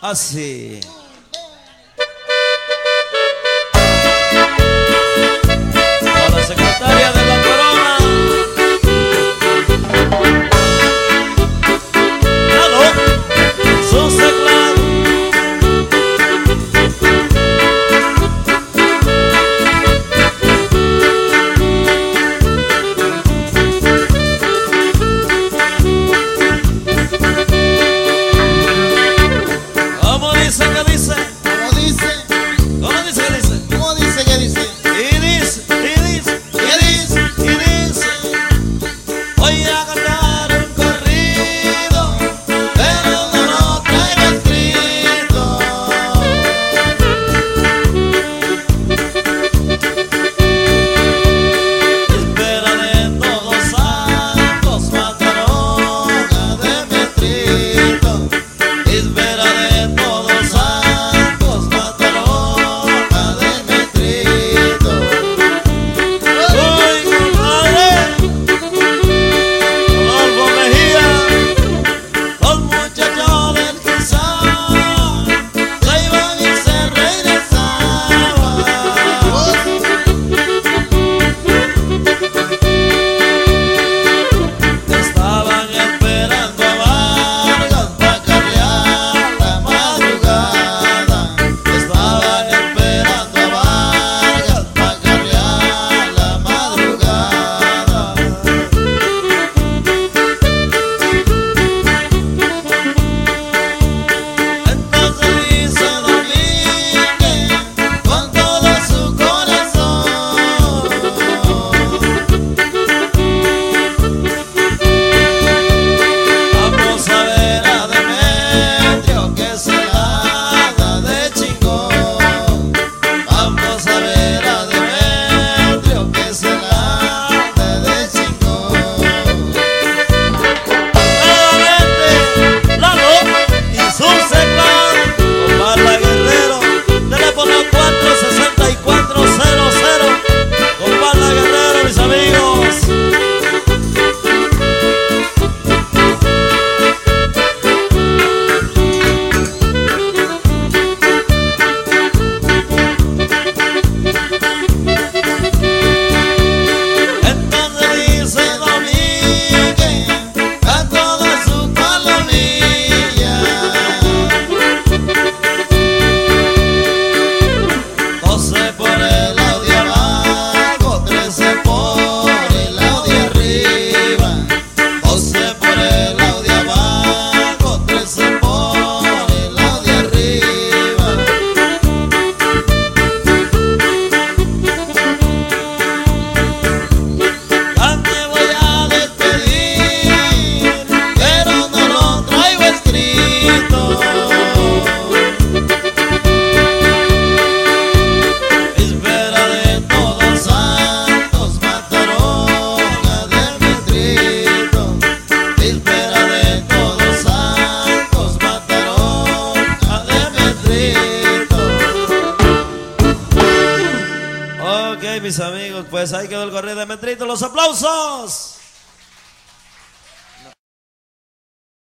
Así. A la secretaria de la corona. Aló, su teclado. ¿Cómo dice que dice? ¿Cómo dice? ¿Cómo dice que dice? ¿Cómo dice que dice? Y dice, y dice, ¿Qué dice? y dice. Voy a cantar un corrido, pero no lo traigo escrito. Espera de todos santos, mataron de Metrito. Espera de todos santos, mataron de Metrito. Uy, compadre, Rodolfo Mejía, los muchachos del Quizá se iban y se regresaban. Estaban esperando a Vargas para carrear la madrugada. Estaban esperando a Vargas para carrear la madrugada. Entonces dice Domínguez con todo su corazón: vamos a ver a Demetrio que se la da de chingón. Vamos a ver a Demetrio que se la da de chingón. Nuevamente, Lalo y su sector, Omar La Guerrero, teléfono 46400. Omar La Guerrero, mis amigos. Entonces dice Domínguez a toda su palomilla: 12 por el lado de abajo, 13 por el lado de arriba. 12 por el lado de abajo, 13 por el lado de arriba. Ya me voy a despedir, pero no lo traigo escrito. Espera de todos santos, mataron a Demetrito. Espera de todos santos, mataron a Demetrito. Ok, mis amigos, pues ahí quedó el corrido de Demetrito. ¡Los aplausos!